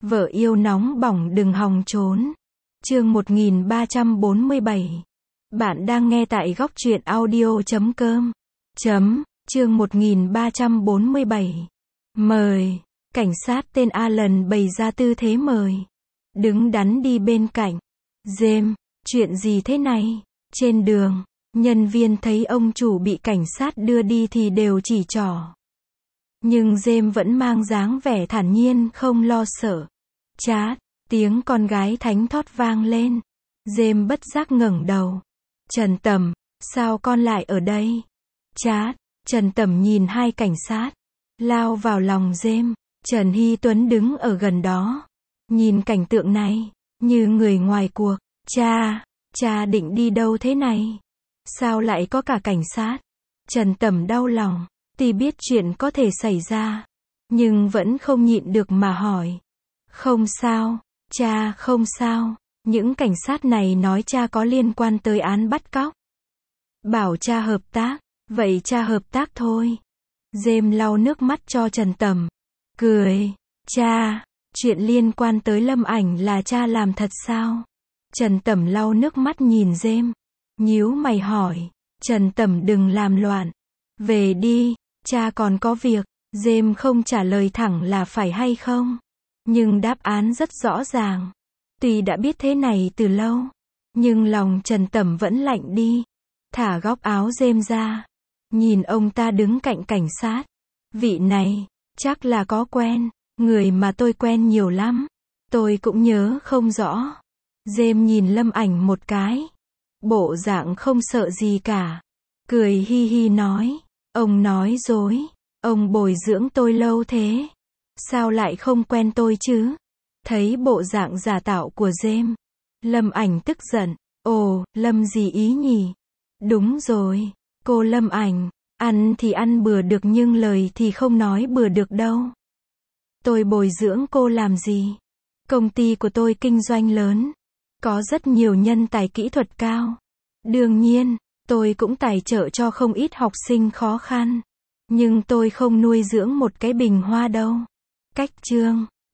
Vợ yêu nóng bỏng đừng hòng trốn. Chương 1347. Bạn đang nghe tại góc truyện audio.com. Chương 1347. Mời. Cảnh sát tên Alan bày ra tư thế mời. Đứng đắn đi bên cạnh. James, chuyện gì thế này? Trên đường, nhân viên thấy ông chủ bị cảnh sát đưa đi thì đều chỉ trỏ. Nhưng James vẫn mang dáng vẻ thản nhiên không lo sợ. Chát, tiếng con gái thánh thót vang lên. James bất giác ngẩng đầu. Trần Tầm, sao con lại ở đây? Chát, Trần Tầm nhìn hai cảnh sát. Lao vào lòng James. Trần Hy Tuấn đứng ở gần đó. Nhìn cảnh tượng này, như người ngoài cuộc. Cha định đi đâu thế này? Sao lại có cả cảnh sát? Trần Tầm đau lòng. Tuy biết chuyện có thể xảy ra, nhưng vẫn không nhịn được mà hỏi. Không sao, cha không sao. Những cảnh sát này nói cha có liên quan tới án bắt cóc. Bảo cha hợp tác, vậy cha hợp tác thôi. James lau nước mắt cho Trần Tầm. Cười, cha, chuyện liên quan tới Lâm Ảnh là cha làm thật sao? Trần Tầm lau nước mắt nhìn James. Nhíu mày hỏi, Trần Tầm đừng làm loạn. Về đi, cha còn có việc. James không trả lời thẳng là phải hay không. Nhưng đáp án rất rõ ràng. Tuy đã biết thế này từ lâu, nhưng lòng Trần Tầm vẫn lạnh đi. Thả góc áo James ra. Nhìn ông ta đứng cạnh cảnh sát. Vị này, chắc là có quen. Người mà tôi quen nhiều lắm. Tôi cũng nhớ không rõ. James nhìn Lâm Ảnh một cái. Bộ dạng không sợ gì cả. Cười hi hi nói. Ông nói dối. Ông bồi dưỡng tôi lâu thế. Sao lại không quen tôi chứ? Thấy bộ dạng giả tạo của James. Lâm Ảnh tức giận. Ồ, Lâm gì ý nhỉ? Đúng rồi. Cô Lâm Ảnh. Ăn thì ăn bừa được nhưng lời thì không nói bừa được đâu. Tôi bồi dưỡng cô làm gì? Công ty của tôi kinh doanh lớn. Có rất nhiều nhân tài kỹ thuật cao. Đương nhiên, tôi cũng tài trợ cho không ít học sinh khó khăn. Nhưng tôi không nuôi dưỡng một cái bình hoa đâu. Cách chương.